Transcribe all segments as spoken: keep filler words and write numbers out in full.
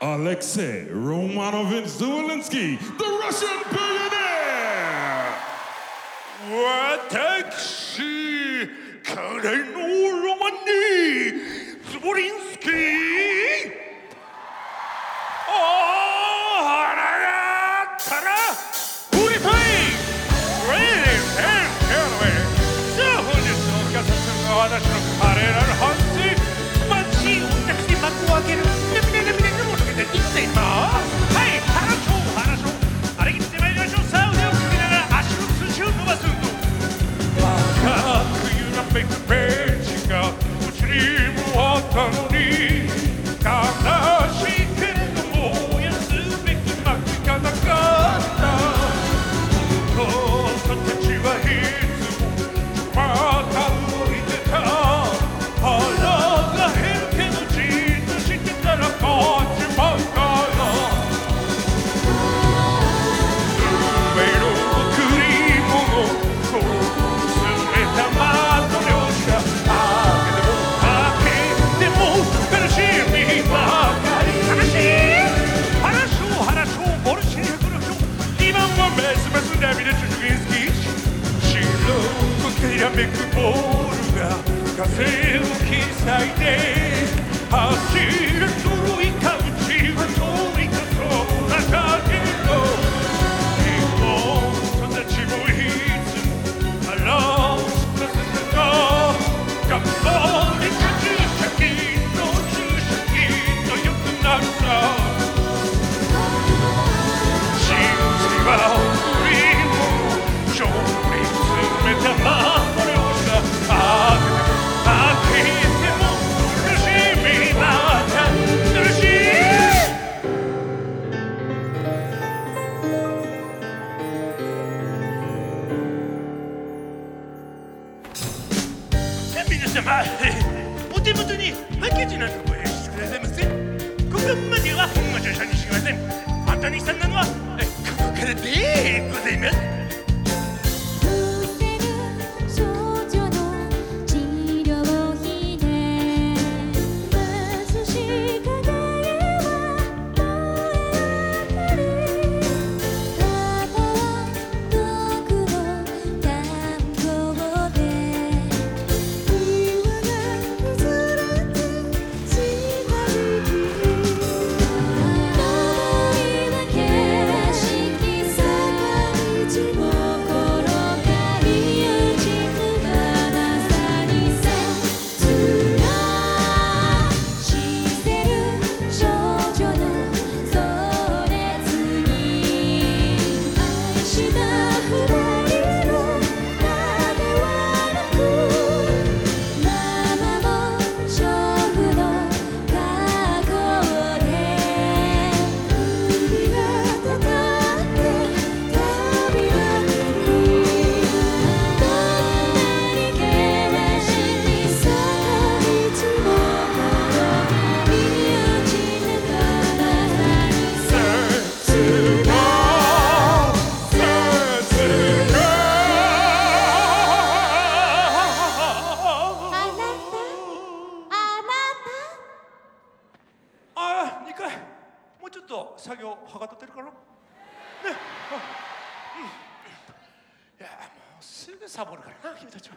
Alexei Romanovich Zelensky, the Russian billionaire! 私、彼のロマンにズボリンスキーああ、腹があったら売りたい Ladies and gentlemen さあ本日のお客さんが私の彼らの本日街を私に幕を開ける涙涙涙をかけて生きていますはい、話そう話そうあれ切ってまいりましょうさあ腕を組みながら足の筋を伸ばす運動若くゆらめくページがうちにもあったのに悲しいけれどもやすべき幕がなかったお父さんたちはいつもまた動いてた腹が減るけどじっとしてたらこっちばっかり夢の贈り物こうすれたまと両者あげてもあげても悲しみばかり悲しい話そう話そうボルシェニクの人今はメスメス涙チュチュギンスキー白くきらめくボールが風を切り裂いて走る古いカウチは遠いかそうなだけど妹たちもいつも表させてた頑張り注射器の注射器の良くなるさ真実は贈り物情に詰めたまこれをさあげてもあげても苦しみばかり苦しい皆様お手元にパッケージなどご用意してくださいませここまでは本間女子にしませんあんたにさんなのはえここからでございます作業はかどってるかなねあ、うん、いやもうすぐサボるからな君たちは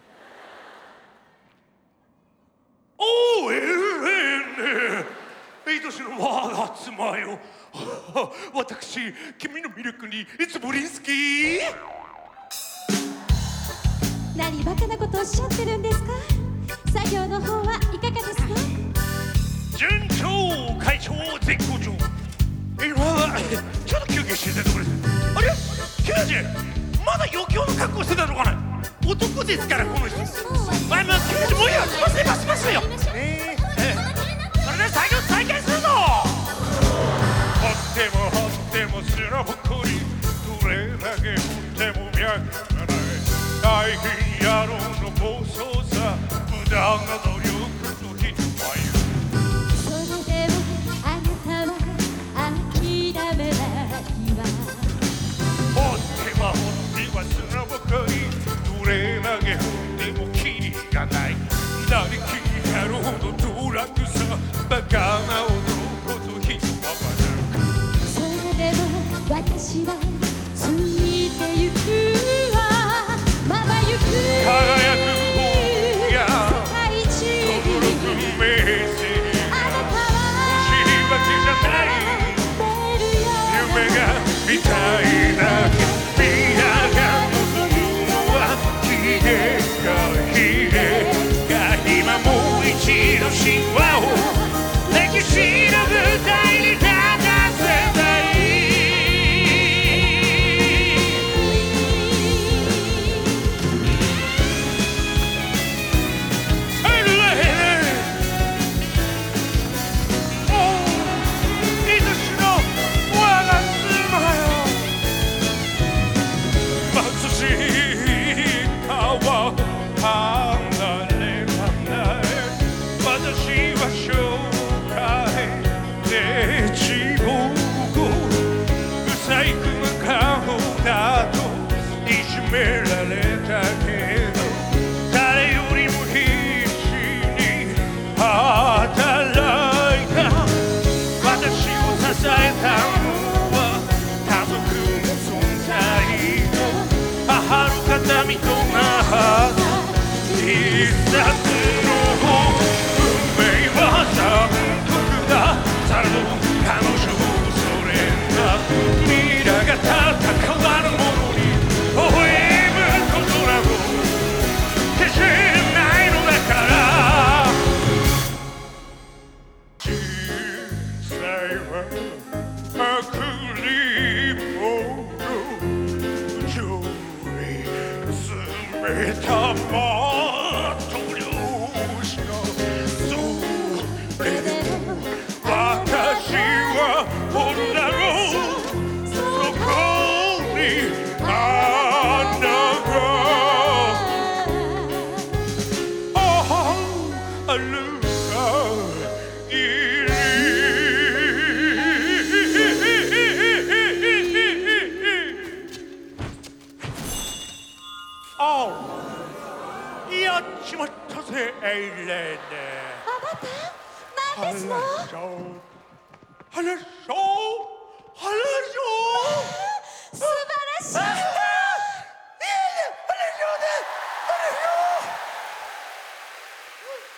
おおええねえいとしの我が妻よ私君の魅力にいつもリンスキー何バカなことおっしゃってるんですか作業の方はいかがですか順調会長絶好調今はちょっと休憩してたところですあれ刑事まだ余興の格好してたのかな男ですからこの人あれもう刑事もういいよしますねしますよええそれで作業再開するぞ掘っても掘っても砂ぼこりどれだけ掘っても脈がない大変野郎の暴走さ無駄な努力の日はそれでもあなたは諦めないわ掘っては掘っては砂ばかりどれだけ掘ってもキリがないなりきり野郎の道楽さバカな男と人はは過ぎてゆくわまばゆく輝く方や世界一轟く名声あなたは知りわけじゃない夢が見たいだけみんなが望むのは綺麗が綺麗が今もう一度神話を歴史の舞台に立たせたいめられたけど誰よりも必死に働いた私を支えたのは家族の存在と母の形見となった必殺の運命は残酷だされど彼女を恐れな未来が戦わぬものに微笑むことなど決してないのだから小さいは悪にもの上に詰めたもっと両親それでも私はおるだろうそこにああるがいるあやっちまったぜエイレーネあなたなんですの話しょう話しょう話しょう